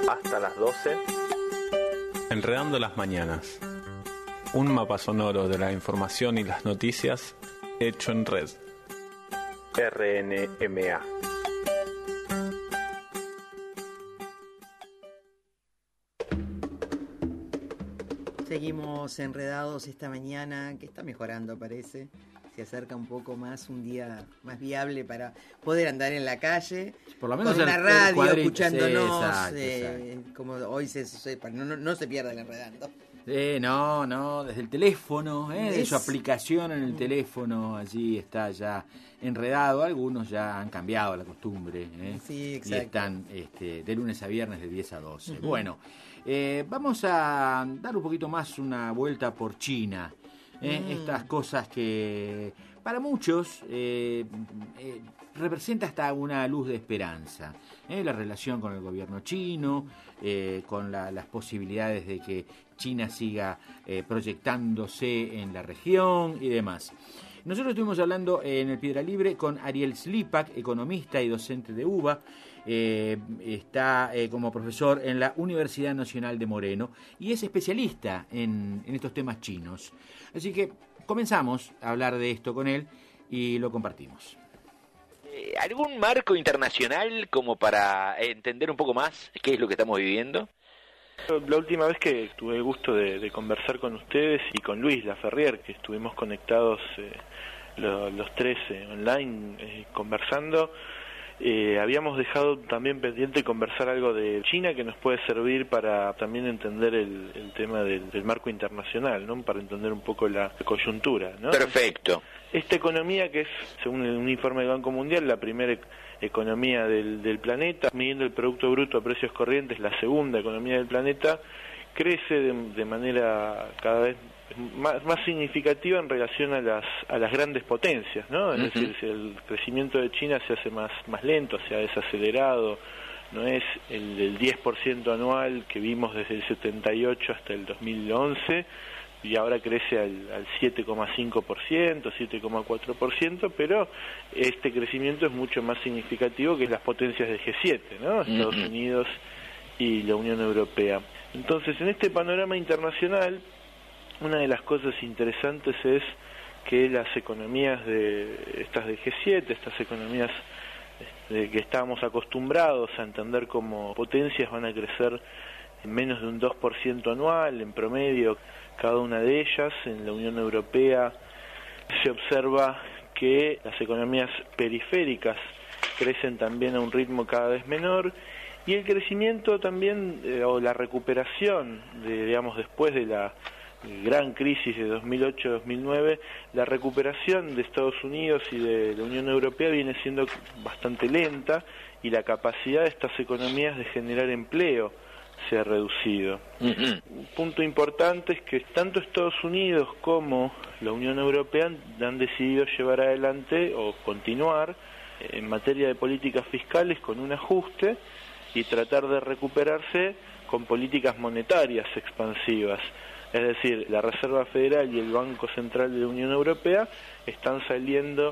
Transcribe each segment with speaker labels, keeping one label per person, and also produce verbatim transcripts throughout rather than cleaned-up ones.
Speaker 1: hasta las doce. Enredando las mañanas. Un mapa sonoro de la información y las noticias hecho en red. R N M A.
Speaker 2: Seguimos enredados esta mañana, que está mejorando parece. Se acerca un poco más, un día más viable para poder andar en la calle,
Speaker 3: por lo menos
Speaker 2: con una radio, escuchándonos,
Speaker 3: sí, exacto,
Speaker 2: eh,
Speaker 3: exacto.
Speaker 2: como hoy se sepa, no, no, no se pierda el enredando.
Speaker 3: Eh, no, no, desde el teléfono, eh, de
Speaker 2: Es...
Speaker 3: su aplicación en el teléfono, allí está ya enredado. Algunos ya han cambiado la costumbre, eh,
Speaker 2: sí, exacto.
Speaker 3: Y están este, de lunes a viernes de diez a doce. Uh-huh. Bueno, eh, vamos a dar un poquito más una vuelta por China. Eh, mm. Estas cosas que para muchos eh, eh, representa hasta una luz de esperanza, eh, la relación con el gobierno chino, eh, con la, las posibilidades de que China siga eh, proyectándose en la región y demás. Nosotros estuvimos hablando en el Piedra Libre con Ariel Slipak, economista y docente de U B A. Eh, está eh, como profesor en la Universidad Nacional de Moreno y es especialista en, en estos temas chinos. Así que comenzamos a hablar de esto con él y lo compartimos.
Speaker 4: Eh, ¿Algún marco internacional como para entender un poco más qué es lo que estamos viviendo?
Speaker 5: La última vez que tuve el gusto de, de conversar con ustedes y con Luis Laferrier, que estuvimos conectados eh, lo, los tres eh, online eh, conversando, Eh, habíamos dejado también pendiente conversar algo de China que nos puede servir para también entender el, el tema del, del marco internacional, ¿no? Para entender un poco la coyuntura, ¿no?
Speaker 4: Perfecto.
Speaker 5: Esta economía que es, según un informe del Banco Mundial, la primera e- economía del, del planeta, midiendo el Producto Bruto a precios corrientes, la segunda economía del planeta, crece de, de manera cada vez Más, más significativa en relación a las a las grandes potencias, ¿no? Es uh-huh. decir, si el crecimiento de China se hace más más lento, se ha desacelerado, no es el del diez por ciento anual que vimos desde el setenta y ocho hasta el dos mil once, y ahora crece al, al siete coma cinco por ciento, siete coma cuatro por ciento, pero este crecimiento es mucho más significativo que las potencias del G siete, ¿no? Estados uh-huh. Unidos y la Unión Europea. Entonces, en este panorama internacional, una de las cosas interesantes es que las economías de estas de G siete, estas economías de que estábamos acostumbrados a entender como potencias, van a crecer en menos de un dos por ciento anual, en promedio, cada una de ellas. En la Unión Europea se observa que las economías periféricas crecen también a un ritmo cada vez menor, y el crecimiento también, eh, o la recuperación, de, digamos, después de la gran crisis de dos mil ocho dos mil nueve, la recuperación de Estados Unidos y de la Unión Europea viene siendo bastante lenta, y la capacidad de estas economías de generar empleo se ha reducido. Uh-huh. Un punto importante es que tanto Estados Unidos como la Unión Europea han decidido llevar adelante o continuar en materia de políticas fiscales con un ajuste y tratar de recuperarse con políticas monetarias expansivas. Es decir, la Reserva Federal y el Banco Central de la Unión Europea están saliendo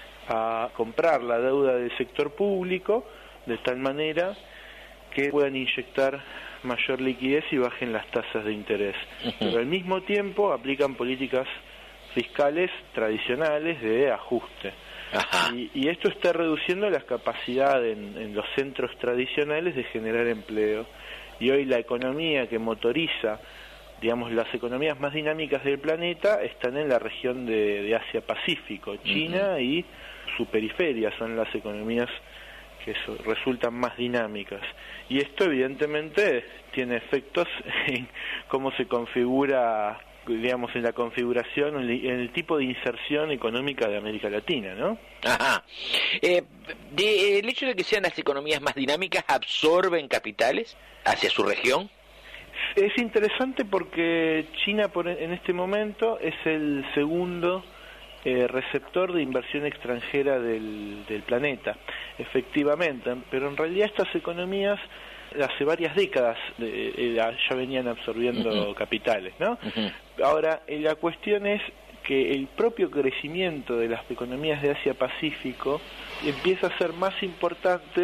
Speaker 5: a comprar la deuda del sector público de tal manera que puedan inyectar mayor liquidez y bajen las tasas de interés. Uh-huh. Pero al mismo tiempo aplican políticas fiscales tradicionales de ajuste. Uh-huh. Y, y esto está reduciendo la capacidad en, en los centros tradicionales de generar empleo. Y hoy la economía que motoriza, digamos, las economías más dinámicas del planeta están en la región de, de Asia-Pacífico. China uh-huh. y su periferia son las economías que so, resultan más dinámicas. Y esto evidentemente tiene efectos en cómo se configura, digamos, en la configuración, en el tipo de inserción económica de América Latina, ¿no?
Speaker 4: Ajá. Eh, de, ¿El hecho de que sean las economías más dinámicas absorben capitales hacia su región?
Speaker 5: Es interesante porque China por, en este momento es el segundo eh, receptor de inversión extranjera del, del planeta, efectivamente, pero en realidad estas economías hace varias décadas eh, eh, ya venían absorbiendo uh-huh. capitales, ¿no? Uh-huh. Ahora, eh, la cuestión es que el propio crecimiento de las economías de Asia-Pacífico empieza a ser más importante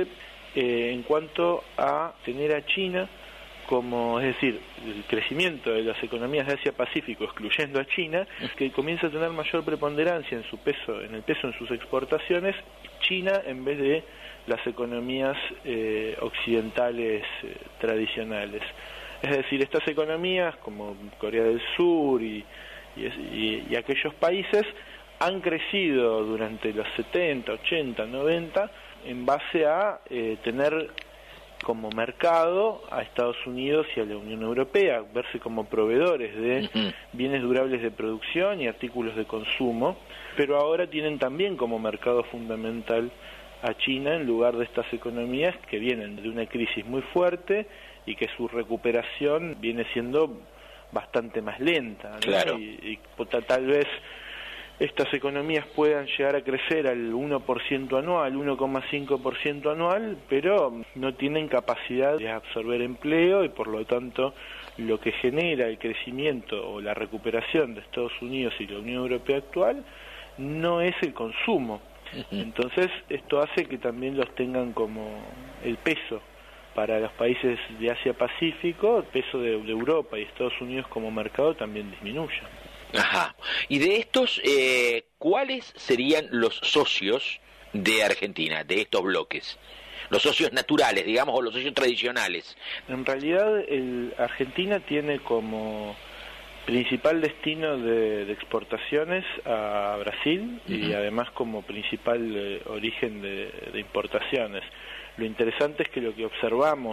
Speaker 5: eh, en cuanto a tener a China como, es decir, el crecimiento de las economías de Asia-Pacífico, excluyendo a China, que comienza a tener mayor preponderancia en su peso, en el peso en sus exportaciones, China en vez de las economías eh, occidentales eh, tradicionales. Es decir, estas economías como Corea del Sur y, y, y, y aquellos países han crecido durante los setenta, ochenta, noventa en base a eh, tener como mercado a Estados Unidos y a la Unión Europea, verse como proveedores de bienes durables de producción y artículos de consumo, pero ahora tienen también como mercado fundamental a China en lugar de estas economías que vienen de una crisis muy fuerte y que su recuperación viene siendo bastante más lenta, ¿no?
Speaker 4: Claro.
Speaker 5: Y, y tal vez estas economías puedan llegar a crecer al uno por ciento anual, uno coma cinco por ciento anual, pero no tienen capacidad de absorber empleo y por lo tanto lo que genera el crecimiento o la recuperación de Estados Unidos y la Unión Europea actual no es el consumo. Entonces esto hace que también los tengan como el peso para los países de Asia-Pacífico, el peso de, de Europa y Estados Unidos como mercado también disminuya.
Speaker 4: Ajá. Y de estos, eh, ¿cuáles serían los socios de Argentina, de estos bloques? Los socios naturales, digamos, o los socios tradicionales.
Speaker 5: En realidad, el, Argentina tiene como principal destino de, de exportaciones a Brasil uh-huh. y además como principal eh, origen de, de importaciones. Lo interesante es que lo que observamos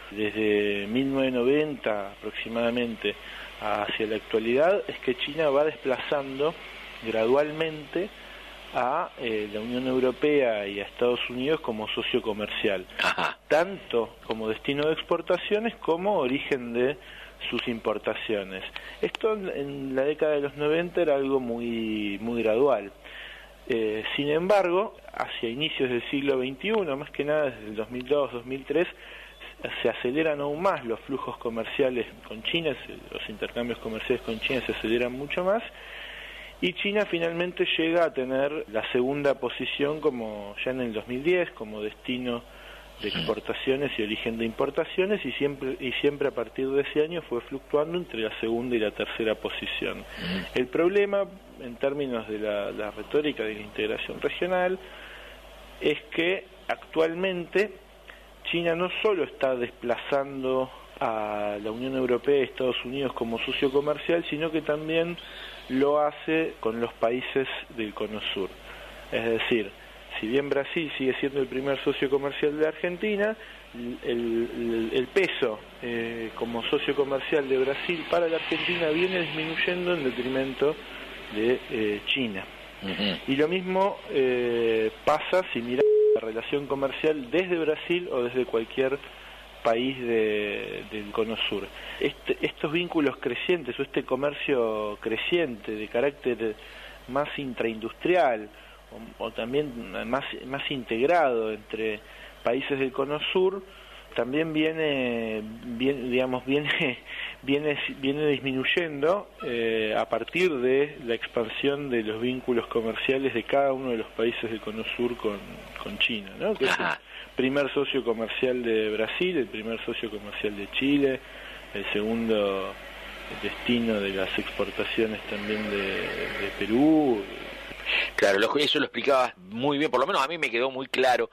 Speaker 5: desde mil novecientos noventa aproximadamente hacia la actualidad es que China va desplazando gradualmente a eh, la Unión Europea y a Estados Unidos como socio comercial,
Speaker 4: Ajá.
Speaker 5: tanto como destino de exportaciones como origen de sus importaciones. Esto en la década de los noventa era algo muy, muy gradual. Eh, sin embargo, hacia inicios del siglo veintiuno, más que nada desde el dos mil dos, dos mil tres, se aceleran aún más los flujos comerciales con China, los intercambios comerciales con China se aceleran mucho más, y China finalmente llega a tener la segunda posición como ya en el dos mil diez como destino de exportaciones y origen de importaciones, y siempre y siempre a partir de ese año fue fluctuando entre la segunda y la tercera posición. El problema en términos de la, la retórica de la integración regional es que actualmente China no solo está desplazando a la Unión Europea y Estados Unidos como socio comercial, sino que también lo hace con los países del Cono Sur. Es decir, si bien Brasil sigue siendo el primer socio comercial de Argentina, el, el, el peso eh, como socio comercial de Brasil para la Argentina viene disminuyendo en detrimento de eh, China. Uh-huh. Y lo mismo eh, pasa si miramos la relación comercial desde Brasil o desde cualquier país de, del Cono Sur. Este, estos vínculos crecientes o este comercio creciente de carácter más intraindustrial o, o también más, más integrado entre países del Cono Sur también viene, viene digamos, viene, viene, viene disminuyendo eh, a partir de la expansión de los vínculos comerciales de cada uno de los países del Cono Sur con, con China, ¿no? Que es el primer socio comercial de Brasil, el primer socio comercial de Chile, el segundo destino de las exportaciones también de, de Perú.
Speaker 4: Claro, eso lo explicabas muy bien, por lo menos a mí me quedó muy claro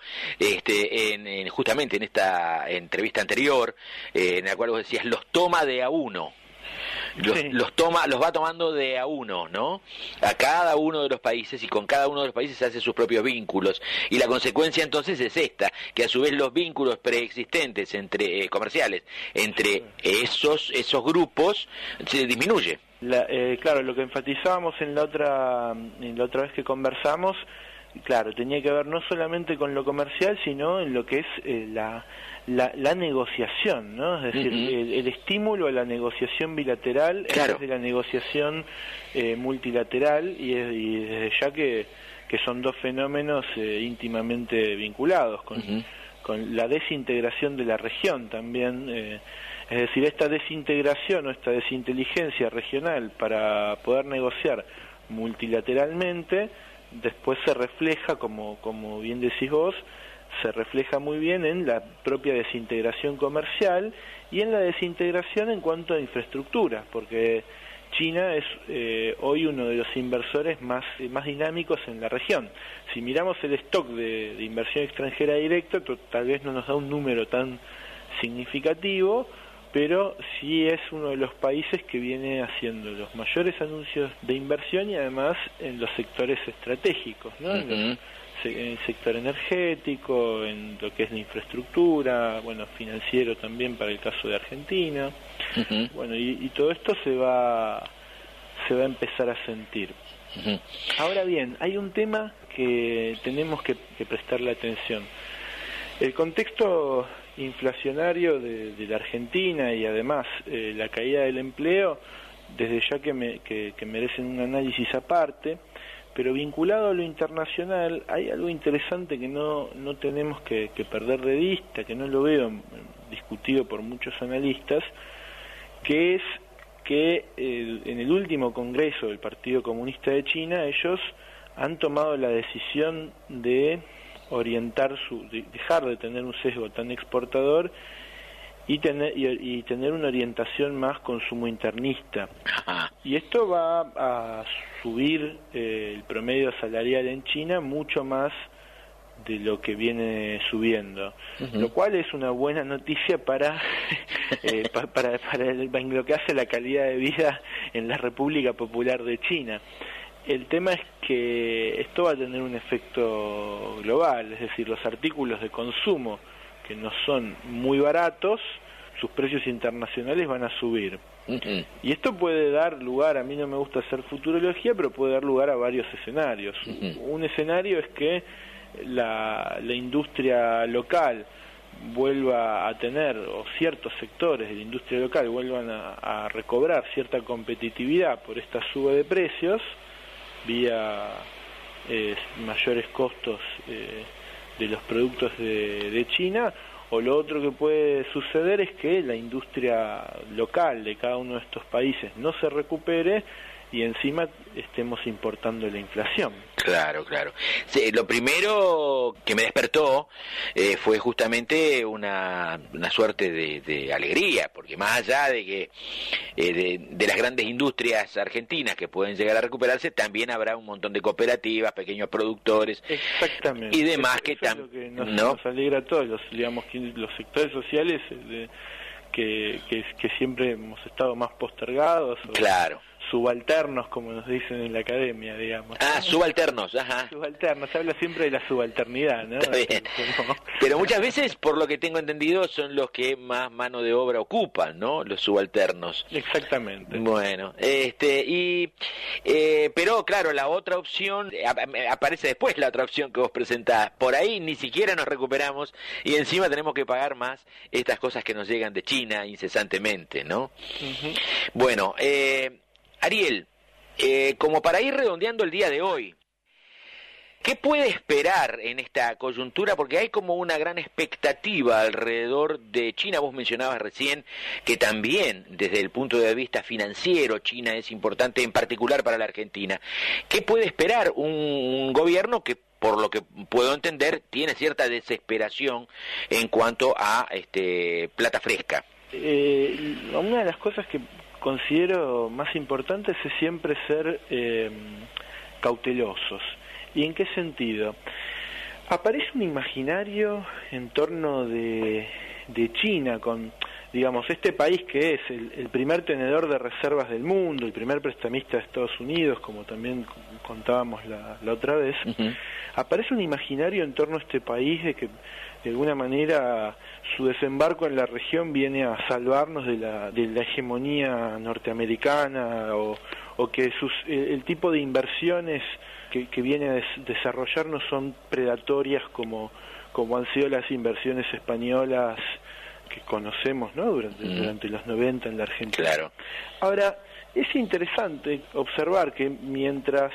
Speaker 4: este, en, en justamente en esta entrevista anterior, eh, en la cual vos decías, los toma de a uno, los, sí. los toma, los va tomando de a uno, ¿no? A cada uno de los países, y con cada uno de los países hace sus propios vínculos, y la consecuencia entonces es esta, que a su vez los vínculos preexistentes entre eh, comerciales entre esos esos grupos se disminuye.
Speaker 5: La, eh, claro, lo que enfatizábamos en la otra en la otra vez que conversamos, claro, tenía que ver no solamente con lo comercial, sino en lo que es eh, la, la la negociación, ¿no? Es decir, uh-huh. el, el estímulo a la negociación bilateral,
Speaker 4: claro.
Speaker 5: en vez de la negociación eh, multilateral, y, y desde ya que, que son dos fenómenos eh, íntimamente vinculados con, uh-huh. con la desintegración de la región también. Eh, Es decir, esta desintegración o esta desinteligencia regional para poder negociar multilateralmente, después se refleja, como, como bien decís vos, se refleja muy bien en la propia desintegración comercial y en la desintegración en cuanto a infraestructura, porque China es eh, hoy uno de los inversores más, eh, más dinámicos en la región. Si miramos el stock de, de inversión extranjera directa, tal vez no nos da un número tan significativo, pero sí es uno de los países que viene haciendo los mayores anuncios de inversión y además en los sectores estratégicos, ¿no? Uh-huh. En los, en el sector energético, en lo que es la infraestructura, bueno, financiero también para el caso de Argentina. Uh-huh. Bueno, y, y todo esto se va se va a empezar a sentir. Uh-huh. Ahora bien, hay un tema que tenemos que, que prestarle atención. El contexto inflacionario de, de la Argentina y además eh, la caída del empleo, desde ya que, me, que, que merecen un análisis aparte, pero vinculado a lo internacional hay algo interesante que no, no tenemos que, que perder de vista, que no lo veo discutido por muchos analistas, que es que eh, en el último congreso del Partido Comunista de China ellos han tomado la decisión de orientar su, de dejar de tener un sesgo tan exportador y tener y, y tener una orientación más consumo internista. Y esto va a subir eh, el promedio salarial en China mucho más de lo que viene subiendo, uh-huh. Lo cual es una buena noticia para eh, pa, para para el, lo que hace la calidad de vida en la República Popular de China. El tema es que esto va a tener un efecto global, es decir, los artículos de consumo que no son muy baratos, sus precios internacionales van a subir. Uh-huh. Y esto puede dar lugar, a mí no me gusta hacer futurología, pero puede dar lugar a varios escenarios. Uh-huh. Un escenario es que la, la industria local vuelva a tener, o ciertos sectores de la industria local vuelvan a, a recobrar cierta competitividad por esta suba de precios, vía eh, mayores costos eh, de los productos de, de China, o lo otro que puede suceder es que la industria local de cada uno de estos países no se recupere y encima estemos importando la inflación.
Speaker 4: Claro, claro. Sí, lo primero que me despertó eh, fue justamente una, una suerte de, de alegría, porque más allá de que eh, de, de las grandes industrias argentinas que pueden llegar a recuperarse, también habrá un montón de cooperativas, pequeños productores.
Speaker 5: Exactamente.
Speaker 4: Y demás
Speaker 5: eso,
Speaker 4: que
Speaker 5: también nos,
Speaker 4: ¿no?
Speaker 5: nos alegra a todos los, digamos, los sectores sociales de, que, que, que siempre hemos estado más postergados. O,
Speaker 4: claro.
Speaker 5: Subalternos, como nos dicen en la academia, digamos.
Speaker 4: Ah, subalternos, ajá.
Speaker 5: Subalternos, se habla siempre de la subalternidad, ¿no?
Speaker 4: Está bien. Pero muchas veces, por lo que tengo entendido, son los que más mano de obra ocupan, ¿no? Los subalternos.
Speaker 5: Exactamente.
Speaker 4: Bueno, este, y, eh, pero claro, la otra opción, aparece después la otra opción que vos presentás. Por ahí ni siquiera nos recuperamos y encima tenemos que pagar más estas cosas que nos llegan de China incesantemente, ¿no? Uh-huh. Bueno, eh... Ariel, eh, como para ir redondeando el día de hoy, ¿qué puede esperar en esta coyuntura? Porque hay como una gran expectativa alrededor de China. Vos mencionabas recién que también desde el punto de vista financiero China es importante, en particular para la Argentina. ¿Qué puede esperar un, un gobierno que, por lo que puedo entender, tiene cierta desesperación en cuanto a este plata fresca?
Speaker 5: Eh, una de las cosas que considero más importantes es siempre ser eh, cautelosos. ¿Y en qué sentido? Aparece un imaginario en torno de, de China, con, digamos, este país que es el, el primer tenedor de reservas del mundo, el primer prestamista de Estados Unidos, como también contábamos la, la otra vez. Uh-huh. Aparece un imaginario en torno a este país de que de alguna manera su desembarco en la región viene a salvarnos de la, de la hegemonía norteamericana, o, o que sus, el, el tipo de inversiones que, que viene a des, desarrollar no son predatorias como, como han sido las inversiones españolas que conocemos, ¿no? durante, mm. durante los noventa en la Argentina.
Speaker 4: Claro.
Speaker 5: Ahora, es interesante observar que mientras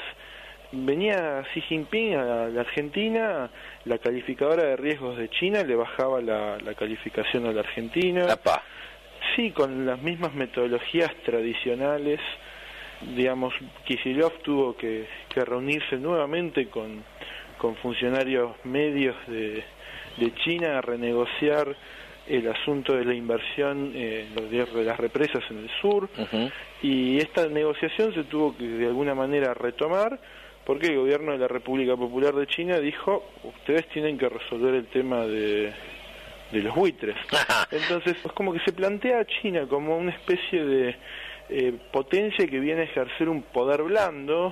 Speaker 5: venía Xi Jinping a la Argentina, la calificadora de riesgos de China le bajaba la, la calificación a la Argentina.
Speaker 4: Apa.
Speaker 5: Sí, con las mismas metodologías tradicionales. Digamos, Kicillof tuvo que, que reunirse nuevamente con, con funcionarios medios de, de China a renegociar el asunto de la inversión eh, de las represas en el sur, uh-huh. y esta negociación se tuvo que de alguna manera retomar porque el gobierno de la República Popular de China dijo, ustedes tienen que resolver el tema de, de los buitres. Entonces es como que se plantea a China como una especie de eh, potencia que viene a ejercer un poder blando,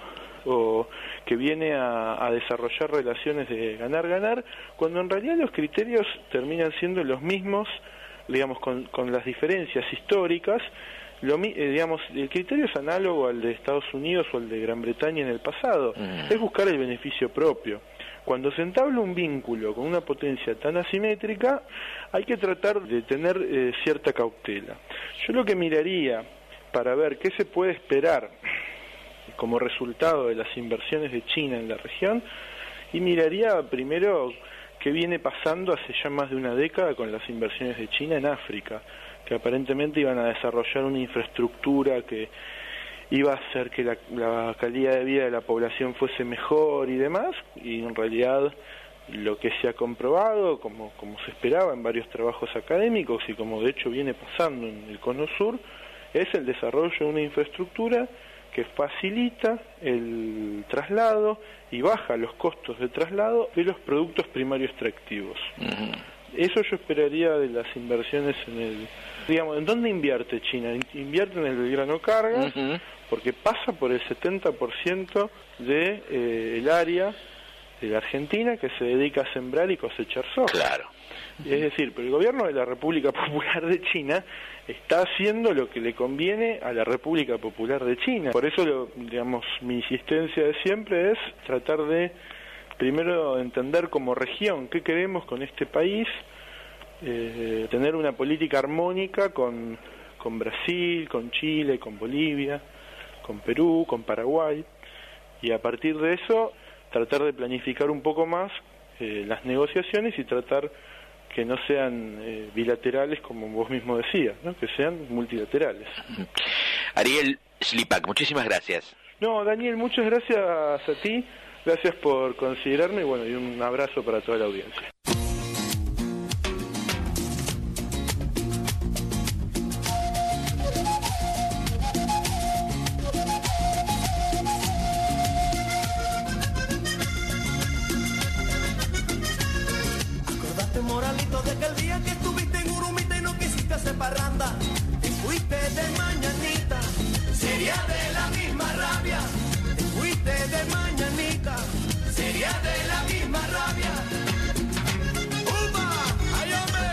Speaker 5: o que viene a, a desarrollar relaciones de ganar-ganar, cuando en realidad los criterios terminan siendo los mismos, digamos, con, con las diferencias históricas. Lo, eh, digamos, el criterio es análogo al de Estados Unidos o al de Gran Bretaña en el pasado, mm. es buscar el beneficio propio. Cuando se entabla un vínculo con una potencia tan asimétrica, hay que tratar de tener eh, cierta cautela. Yo lo que miraría para ver qué se puede esperar como resultado de las inversiones de China en la región, y miraría primero qué viene pasando hace ya más de una década con las inversiones de China en África, que aparentemente iban a desarrollar una infraestructura que iba a hacer que la, la calidad de vida de la población fuese mejor y demás, y en realidad lo que se ha comprobado, como, como se esperaba en varios trabajos académicos y como de hecho viene pasando en el Cono Sur, es el desarrollo de una infraestructura que facilita el traslado y baja los costos de traslado de los productos primarios extractivos. Uh-huh. Eso yo esperaría de las inversiones en el... Digamos, ¿en dónde invierte China? Invierte en el Belgrano Cargas, uh-huh. porque pasa por el setenta por ciento de eh, el área de la Argentina que se dedica a sembrar y cosechar soja.
Speaker 4: Claro.
Speaker 5: Es decir, pero el gobierno de la República Popular de China está haciendo lo que le conviene a la República Popular de China. Por eso, lo, digamos, mi insistencia de siempre es tratar de, primero, entender como región qué queremos con este país, eh, tener una política armónica con, con Brasil, con Chile, con Bolivia, con Perú, con Paraguay, y a partir de eso tratar de planificar un poco más eh, las negociaciones y tratar que no sean eh, bilaterales, como vos mismo decías, ¿no? Que sean multilaterales.
Speaker 4: Ariel Slipak, muchísimas gracias.
Speaker 5: No, Daniel, muchas gracias a ti, gracias por considerarme, y bueno, y un abrazo para toda la audiencia.
Speaker 6: Moralito, de que el día que estuviste en Urumita y no quisiste hacer parranda, te fuiste de mañanita, sería de la misma rabia. Te fuiste de mañanita, sería de la misma rabia. ¡Upa! ¡Ay,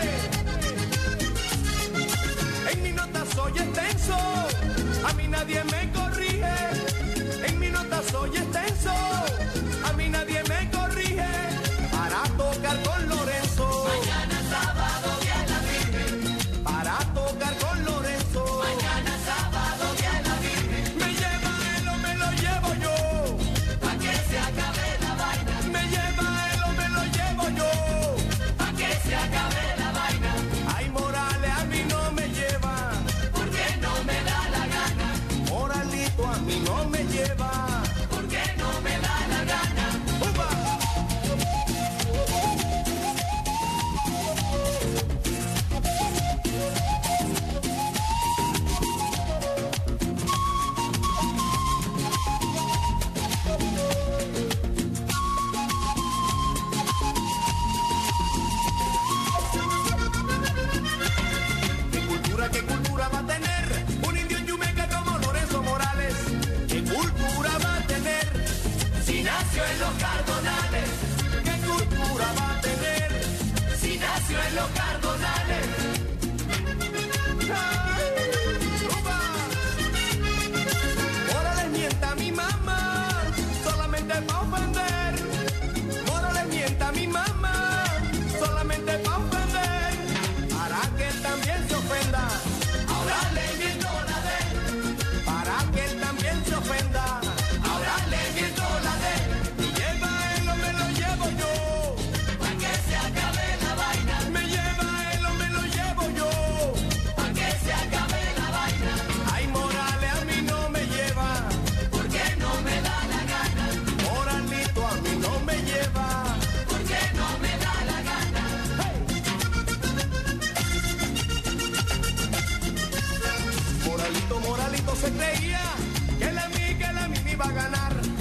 Speaker 6: hombre! En mi nota soy extenso, a mí nadie me corrige. En mi nota soy extenso, a mí nadie me corrige. Para tocar con Lorenzo, mañana sábado viene la Virgen. Para tocar con Lorenzo, mañana sábado viene la Virgen. Me lleva él o me lo llevo yo, pa' que se acabe la vaina. Me lleva él o me lo llevo yo, pa' que se acabe la vaina. Ay, Morales a mí no me lleva, porque no me da la gana. Moralito a mí no me lleva, porque no me da la gana. ¡Upa! ¿Qué cultura va a tener un indio en Yumeca como Lorenzo Morales? ¿Qué cultura va a tener si nació en los Cardonales? ¿Qué cultura va a tener si nació en los Cardonales? ¡Ay, upa! Morales mienta a mi mamá solamente pa' ofender. Morales mienta a mi mamá solamente pa' ofender. Para que él también se ofenda. Ahora le miento la de él, para que él también se ofenda. Ahora le miento la de él. Me lleva él o me lo llevo yo, pa' que se acabe la vaina. Me lleva él o me lo llevo yo, pa' que se acabe se creía que la mí, que la mí me iba a ganar.